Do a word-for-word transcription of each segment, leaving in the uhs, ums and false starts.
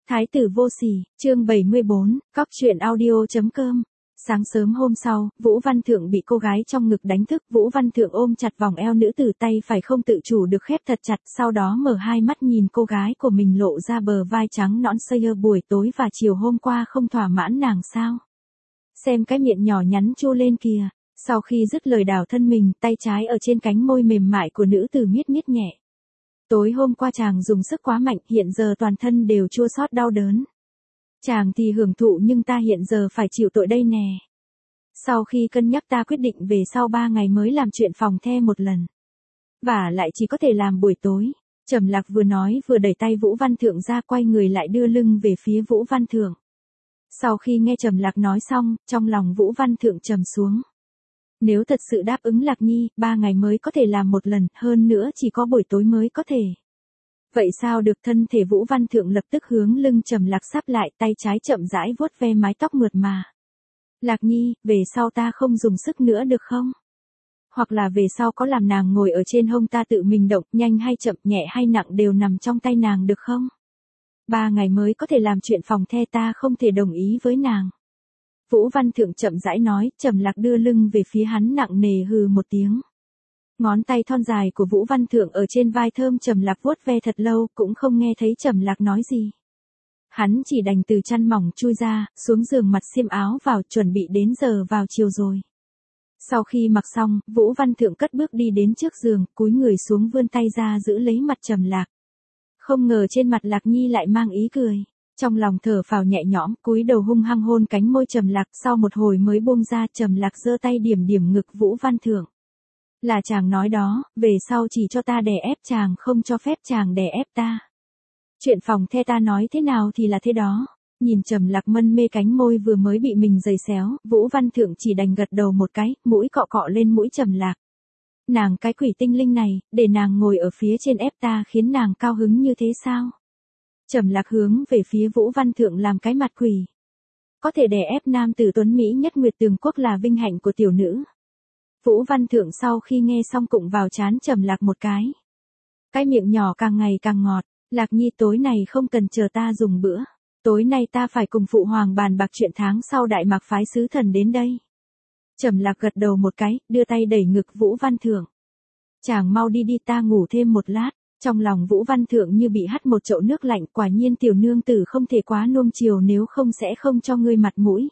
Thái tử vô sỉ, chương bảy mươi bốn, cóc truyện audio.com. Sáng sớm hôm sau, Vũ Văn Thượng bị cô gái trong ngực đánh thức, Vũ Văn Thượng ôm chặt vòng eo nữ tử, tay phải không tự chủ được khép thật chặt, sau đó mở hai mắt nhìn cô gái của mình lộ ra bờ vai trắng nõn xơ ơ, buổi tối và chiều hôm qua không thỏa mãn nàng sao? Xem cái miệng nhỏ nhắn chu lên kìa. Sau khi dứt lời đảo thân mình, tay trái ở trên cánh môi mềm mại của nữ tử miết miết nhẹ. Tối hôm qua chàng dùng sức quá mạnh, hiện giờ toàn thân đều chua xót đau đớn. Chàng thì hưởng thụ nhưng ta hiện giờ phải chịu tội đây nè. Sau khi cân nhắc ta quyết định về sau ba ngày mới làm chuyện phòng the một lần. Và lại chỉ có thể làm buổi tối. Trầm Lạc vừa nói vừa đẩy tay Vũ Văn Thượng ra, quay người lại đưa lưng về phía Vũ Văn Thượng. Sau khi nghe Trầm Lạc nói xong, trong lòng Vũ Văn Thượng trầm xuống. Nếu thật sự đáp ứng Lạc Nhi, ba ngày mới có thể làm một lần, hơn nữa chỉ có buổi tối mới có thể. Vậy sao được? Thân thể Vũ Văn Thượng lập tức hướng lưng Trầm Lạc sắp lại, tay trái chậm rãi vuốt ve mái tóc mượt mà. Lạc Nhi, về sau ta không dùng sức nữa được không? Hoặc là về sau có làm nàng ngồi ở trên hông ta tự mình động, nhanh hay chậm, nhẹ hay nặng đều nằm trong tay nàng được không? Ba ngày mới có thể làm chuyện phòng the, ta không thể đồng ý với nàng. Vũ Văn Thượng chậm rãi nói, Trầm Lạc đưa lưng về phía hắn nặng nề hừ một tiếng. Ngón tay thon dài của Vũ Văn Thượng ở trên vai thơm Trầm Lạc vuốt ve thật lâu, cũng không nghe thấy Trầm Lạc nói gì. Hắn chỉ đành từ chăn mỏng chui ra, xuống giường mặc xiêm áo vào, chuẩn bị đến giờ vào chiều rồi. Sau khi mặc xong, Vũ Văn Thượng cất bước đi đến trước giường, cúi người xuống vươn tay ra giữ lấy mặt Trầm Lạc. Không ngờ trên mặt Lạc Nhi lại mang ý cười. Trong lòng thở phào nhẹ nhõm, cúi đầu hung hăng hôn cánh môi Trầm Lạc, sau một hồi mới buông ra. Trầm Lạc giơ tay điểm điểm ngực Vũ Văn Thượng. Là chàng nói đó, về sau chỉ cho ta đè ép chàng, không cho phép chàng đè ép ta. Chuyện phòng the ta nói thế nào thì là thế đó. Nhìn Trầm Lạc mân mê cánh môi vừa mới bị mình giày xéo, Vũ Văn Thượng chỉ đành gật đầu một cái, mũi cọ cọ lên mũi Trầm Lạc. Nàng cái quỷ tinh linh này, để nàng ngồi ở phía trên ép ta khiến nàng cao hứng như thế sao? Trầm Lạc hướng về phía Vũ Văn Thượng làm cái mặt quỷ. Có thể đè ép nam tử tuấn Mỹ nhất Nguyệt Tường Quốc là vinh hạnh của tiểu nữ. Vũ Văn Thượng sau khi nghe xong cụng vào trán Trầm Lạc một cái. Cái miệng nhỏ càng ngày càng ngọt. Lạc Nhi, tối này không cần chờ ta dùng bữa. Tối nay ta phải cùng phụ hoàng bàn bạc chuyện tháng sau Đại Mạc phái sứ thần đến đây. Trầm Lạc gật đầu một cái, đưa tay đẩy ngực Vũ Văn Thượng. Chàng mau đi đi, ta ngủ thêm một lát. Trong lòng Vũ Văn Thượng như bị hắt một chậu nước lạnh, quả nhiên tiểu nương tử không thể quá nuông chiều, nếu không sẽ không cho ngươi mặt mũi.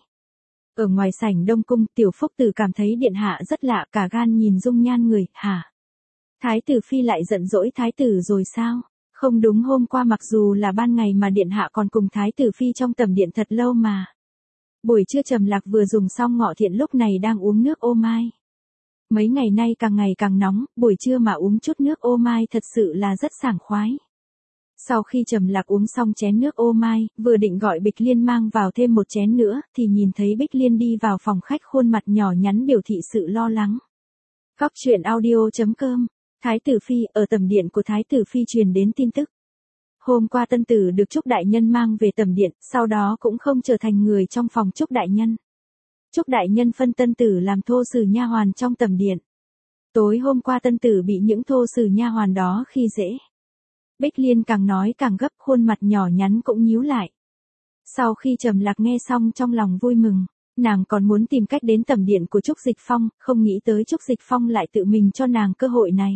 Ở ngoài sảnh Đông Cung, tiểu phúc tử cảm thấy điện hạ rất lạ, cả gan nhìn dung nhan người. Hả? Thái tử phi lại giận dỗi thái tử rồi sao? Không đúng, hôm qua mặc dù là ban ngày mà điện hạ còn cùng thái tử phi trong tầm điện thật lâu mà. Buổi trưa Trầm Lạc vừa dùng xong ngọ thiện, lúc này đang uống nước ô mai. Mấy ngày nay càng ngày càng nóng, buổi trưa mà uống chút nước ô mai thật sự là rất sảng khoái. Sau khi Trầm Lạc uống xong chén nước ô mai, vừa định gọi Bích Liên mang vào thêm một chén nữa, thì nhìn thấy Bích Liên đi vào phòng khách, khuôn mặt nhỏ nhắn biểu thị sự lo lắng. Cóc truyện audio.com. Thái tử phi, ở tầm điện của thái tử phi truyền đến tin tức. Hôm qua tân tử được Trúc đại nhân mang về tầm điện, sau đó cũng không trở thành người trong phòng Trúc đại nhân. Trúc đại nhân phân tân tử làm thô sử nha hoàn trong tầm điện. Tối hôm qua tân tử bị những thô sử nha hoàn đó khi dễ. Bích Liên càng nói càng gấp, khuôn mặt nhỏ nhắn cũng nhíu lại. Sau khi Trầm Lạc nghe xong trong lòng vui mừng, nàng còn muốn tìm cách đến tầm điện của Trúc Dịch Phong, không nghĩ tới Trúc Dịch Phong lại tự mình cho nàng cơ hội này.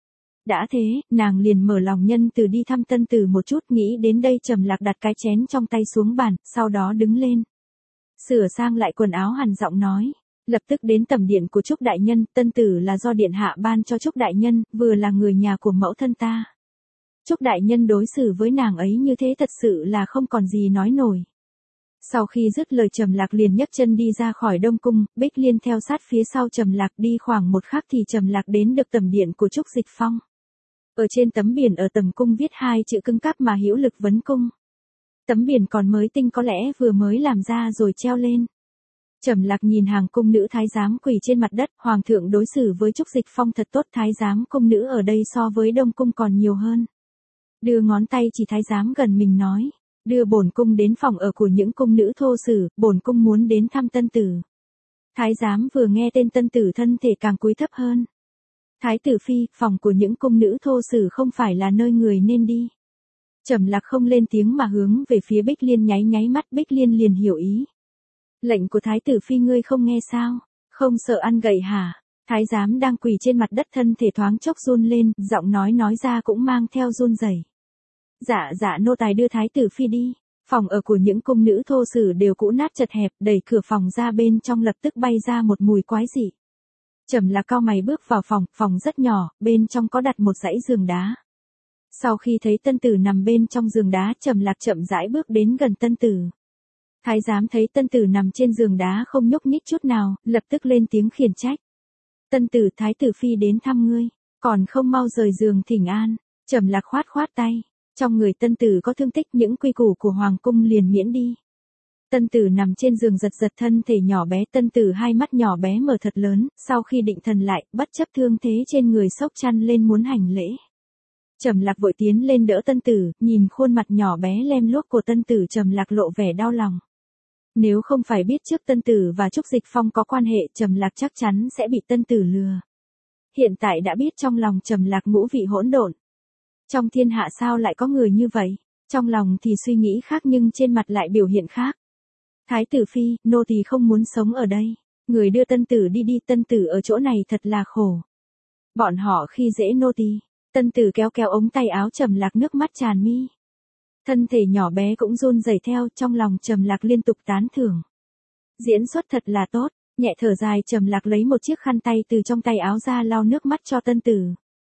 Đã thế, nàng liền mở lòng nhân từ đi thăm tân tử một chút, nghĩ đến đây Trầm Lạc đặt cái chén trong tay xuống bàn, sau đó đứng lên. Sửa sang lại quần áo, hằn giọng nói, lập tức đến tầm điện của Trúc đại nhân, tân tử là do điện hạ ban cho Trúc đại nhân, vừa là người nhà của mẫu thân ta. Trúc đại nhân đối xử với nàng ấy như thế thật sự là không còn gì nói nổi. Sau khi dứt lời Trầm Lạc liền nhấc chân đi ra khỏi Đông Cung, Bích Liên theo sát phía sau Trầm Lạc, đi khoảng một khắc thì Trầm Lạc đến được tầm điện của Trúc Dịch Phong. Ở trên tấm biển ở tầm cung viết hai chữ cứng cáp mà hữu lực vấn cung. Tấm biển còn mới tinh, có lẽ vừa mới làm ra rồi treo lên. Trầm Lạc nhìn hàng cung nữ thái giám quỳ trên mặt đất, hoàng thượng đối xử với Trúc Dịch Phong thật tốt, thái giám cung nữ ở đây so với Đông Cung còn nhiều hơn. Đưa ngón tay chỉ thái giám gần mình nói, đưa bổn cung đến phòng ở của những cung nữ thô sử, bổn cung muốn đến thăm tân tử. Thái giám vừa nghe tên tân tử thân thể càng cúi thấp hơn. Thái tử phi, phòng của những cung nữ thô sử không phải là nơi người nên đi. Trầm Lạc không lên tiếng mà hướng về phía Bích Liên nháy nháy mắt, Bích Liên liền hiểu ý. Lệnh của thái tử phi ngươi không nghe sao? Không sợ ăn gậy hả? Thái giám đang quỳ trên mặt đất thân thể thoáng chốc run lên, giọng nói nói ra cũng mang theo run rẩy. Dạ dạ nô tài đưa thái tử phi đi. Phòng ở của những cung nữ thô sử đều cũ nát chật hẹp, đẩy cửa phòng ra bên trong lập tức bay ra một mùi quái dị. Trầm Lạc cau mày bước vào phòng, phòng rất nhỏ, bên trong có đặt một dãy giường đá. Sau khi thấy tân tử nằm bên trong giường đá, Trầm Lạc chậm rãi bước đến gần tân tử. Thái giám thấy tân tử nằm trên giường đá không nhúc nhích chút nào, lập tức lên tiếng khiển trách. Tân tử, thái tử phi đến thăm ngươi, còn không mau rời giường thỉnh an. Trầm Lạc khoát khoát tay. Trong người tân tử có thương tích, những quy củ của hoàng cung liền miễn đi. Tân tử nằm trên giường giật giật thân thể nhỏ bé, tân tử hai mắt nhỏ bé mở thật lớn, sau khi định thần lại, bất chấp thương thế trên người xốc chăn lên muốn hành lễ. Trầm Lạc vội tiến lên đỡ tân tử, nhìn khuôn mặt nhỏ bé lem luốc của tân tử, Trầm Lạc lộ vẻ đau lòng. Nếu không phải biết trước tân tử và Trúc Dịch Phong có quan hệ, Trầm Lạc chắc chắn sẽ bị tân tử lừa. Hiện tại đã biết, trong lòng Trầm Lạc ngũ vị hỗn độn. Trong thiên hạ sao lại có người như vậy? Trong lòng thì suy nghĩ khác nhưng trên mặt lại biểu hiện khác. Thái tử phi, nô tỳ không muốn sống ở đây. Người đưa tân tử đi đi, tân tử ở chỗ này thật là khổ. Bọn họ khi dễ nô tỳ. Tân tử kéo kéo ống tay áo Trầm Lạc, nước mắt tràn mi. Thân thể nhỏ bé cũng run rẩy theo, trong lòng Trầm Lạc liên tục tán thưởng. Diễn xuất thật là tốt. Nhẹ thở dài, Trầm Lạc lấy một chiếc khăn tay từ trong tay áo ra lau nước mắt cho tân tử.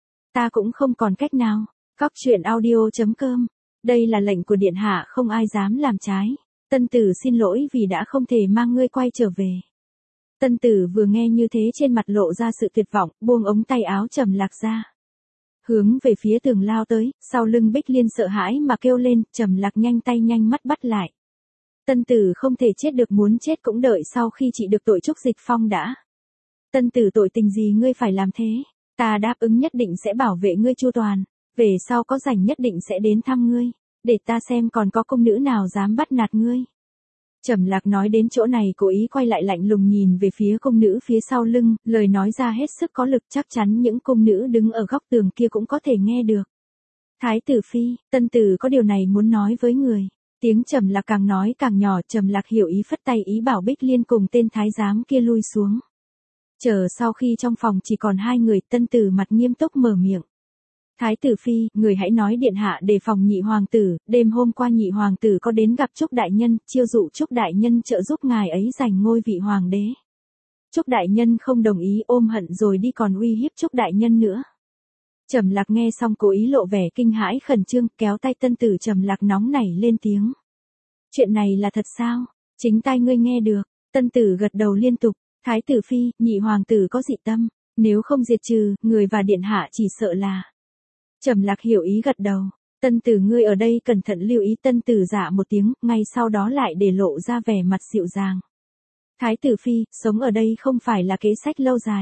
Ta cũng không còn cách nào. Cóc truyện audio chấm com. Đây là lệnh của điện hạ, không ai dám làm trái. Tân tử xin lỗi vì đã không thể mang ngươi quay trở về. Tân tử vừa nghe như thế trên mặt lộ ra sự tuyệt vọng, buông ống tay áo Trầm Lạc ra. Hướng về phía tường lao tới, sau lưng Bích Liên sợ hãi mà kêu lên, Trầm Lạc nhanh tay nhanh mắt bắt lại. Tân tử không thể chết được, muốn chết cũng đợi sau khi trị được tội Trúc Dịch Phong đã. Tân tử, tội tình gì ngươi phải làm thế? Ta đáp ứng nhất định sẽ bảo vệ ngươi chu toàn. Về sau có rảnh nhất định sẽ đến thăm ngươi, để ta xem còn có cung nữ nào dám bắt nạt ngươi. Trầm Lạc nói đến chỗ này cố ý quay lại lạnh lùng nhìn về phía cung nữ phía sau lưng, lời nói ra hết sức có lực, chắc chắn những cung nữ đứng ở góc tường kia cũng có thể nghe được. Thái tử phi, tân tử có điều này muốn nói với người. Tiếng Trầm Lạc càng nói càng nhỏ, Trầm Lạc hiểu ý phất tay ý bảo Bích Liên cùng tên thái giám kia lui xuống. Chờ sau khi trong phòng chỉ còn hai người, tân tử mặt nghiêm túc mở miệng. Thái tử phi, người hãy nói điện hạ đề phòng nhị hoàng tử, đêm hôm qua nhị hoàng tử có đến gặp Trúc đại nhân, chiêu dụ Trúc đại nhân trợ giúp ngài ấy giành ngôi vị hoàng đế. Trúc đại nhân không đồng ý, ôm hận rồi đi còn uy hiếp Trúc đại nhân nữa. Trầm Lạc nghe xong cố ý lộ vẻ kinh hãi khẩn trương, kéo tay tân tử. Trầm Lạc nóng nảy lên tiếng. Chuyện này là thật sao? Chính tai ngươi nghe được. Tân tử gật đầu liên tục. Thái tử phi, nhị hoàng tử có dị tâm, nếu không diệt trừ, người và điện hạ chỉ sợ là. Trầm Lạc hiểu ý gật đầu. Tân tử, ngươi ở đây cẩn thận lưu ý. Tân tử dạ một tiếng, ngay sau đó lại để lộ ra vẻ mặt dịu dàng. Thái tử phi, sống ở đây không phải là kế sách lâu dài.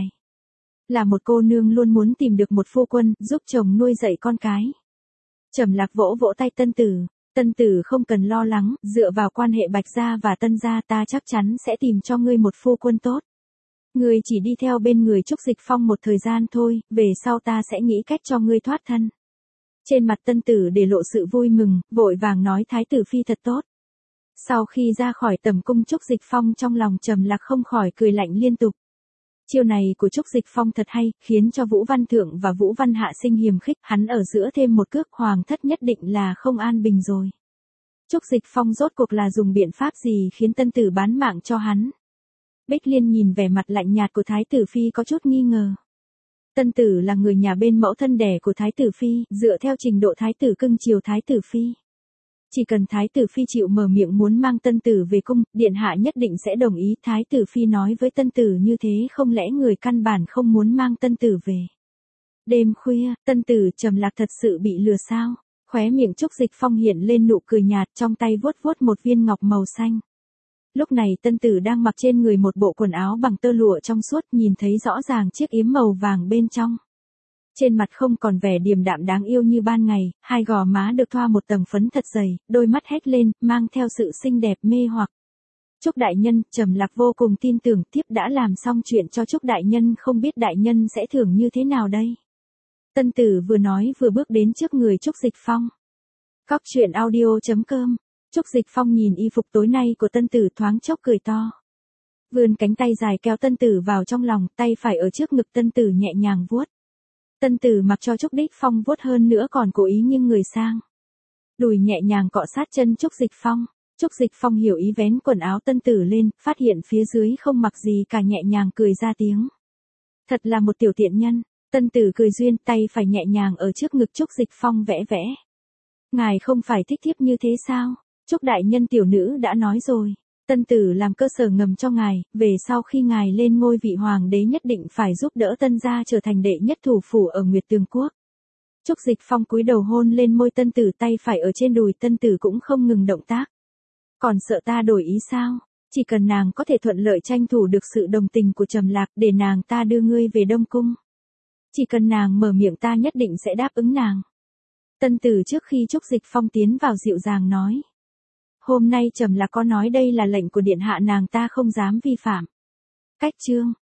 Là một cô nương luôn muốn tìm được một phu quân, giúp chồng nuôi dạy con cái. Trầm Lạc vỗ vỗ tay tân tử. Tân tử không cần lo lắng, dựa vào quan hệ Bạch gia và Tân gia ta chắc chắn sẽ tìm cho ngươi một phu quân tốt. Ngươi chỉ đi theo bên người Trúc Dịch Phong một thời gian thôi, về sau ta sẽ nghĩ cách cho ngươi thoát thân. Trên mặt tân tử để lộ sự vui mừng, vội vàng nói thái tử phi thật tốt. Sau khi ra khỏi tầm cung Trúc Dịch Phong trong lòng Trầm Lạc không khỏi cười lạnh liên tục. Chiêu này của Trúc Dịch Phong thật hay, khiến cho Vũ Văn Thượng và Vũ Văn Hạ sinh hiềm khích, hắn ở giữa thêm một cước, hoàng thất nhất định là không an bình rồi. Trúc Dịch Phong rốt cuộc là dùng biện pháp gì khiến tân tử bán mạng cho hắn? Bích Liên nhìn vẻ mặt lạnh nhạt của thái tử phi có chút nghi ngờ. Tân tử là người nhà bên mẫu thân đẻ của thái tử phi, dựa theo trình độ thái tử cưng chiều thái tử phi. Chỉ cần thái tử phi chịu mở miệng muốn mang tân tử về cung, điện hạ nhất định sẽ đồng ý. Thái tử phi nói với tân tử như thế, không lẽ người căn bản không muốn mang tân tử về? Đêm khuya, tân tử Trầm Lạc thật sự bị lừa sao? Khóe miệng Trúc Dịch Phong hiện lên nụ cười nhạt, trong tay vuốt vuốt một viên ngọc màu xanh. Lúc này tân tử đang mặc trên người một bộ quần áo bằng tơ lụa trong suốt, nhìn thấy rõ ràng chiếc yếm màu vàng bên trong. Trên mặt không còn vẻ điềm đạm đáng yêu như ban ngày, hai gò má được thoa một tầng phấn thật dày, đôi mắt hét lên, mang theo sự xinh đẹp mê hoặc. Trúc đại nhân, Trầm Lạc vô cùng tin tưởng thiếp đã làm xong chuyện cho Trúc đại nhân, không biết đại nhân sẽ thưởng như thế nào đây? Tân tử vừa nói vừa bước đến trước người Trúc Dịch Phong. Cóc truyện audio chấm com. Trúc Dịch Phong nhìn y phục tối nay của tân tử thoáng chốc cười to. Vươn cánh tay dài kéo tân tử vào trong lòng, tay phải ở trước ngực tân tử nhẹ nhàng vuốt. Tân tử mặc cho Trúc Đích Phong vuốt hơn nữa còn cố ý nghiêng người sang. Đùi nhẹ nhàng cọ sát chân Trúc Dịch Phong. Trúc Dịch Phong hiểu ý vén quần áo tân tử lên, phát hiện phía dưới không mặc gì cả, nhẹ nhàng cười ra tiếng. Thật là một tiểu tiện nhân. Tân tử cười duyên, tay phải nhẹ nhàng ở trước ngực Trúc Dịch Phong vẽ vẽ. Ngài không phải thích thiếp như thế sao? Trúc đại nhân tiểu nữ đã nói rồi. Tân tử làm cơ sở ngầm cho ngài, về sau khi ngài lên ngôi vị hoàng đế nhất định phải giúp đỡ tân gia trở thành đệ nhất thủ phủ ở Nguyệt Tường Quốc. Trúc Dịch Phong cúi đầu hôn lên môi tân tử, tay phải ở trên đùi tân tử cũng không ngừng động tác. Còn sợ ta đổi ý sao? Chỉ cần nàng có thể thuận lợi tranh thủ được sự đồng tình của Trầm Lạc để nàng ta đưa ngươi về Đông Cung. Chỉ cần nàng mở miệng ta nhất định sẽ đáp ứng nàng. Tân tử trước khi Trúc Dịch Phong tiến vào dịu dàng nói. Hôm nay Trầm Lạc có nói đây là lệnh của điện hạ, nàng ta không dám vi phạm. Cách chương.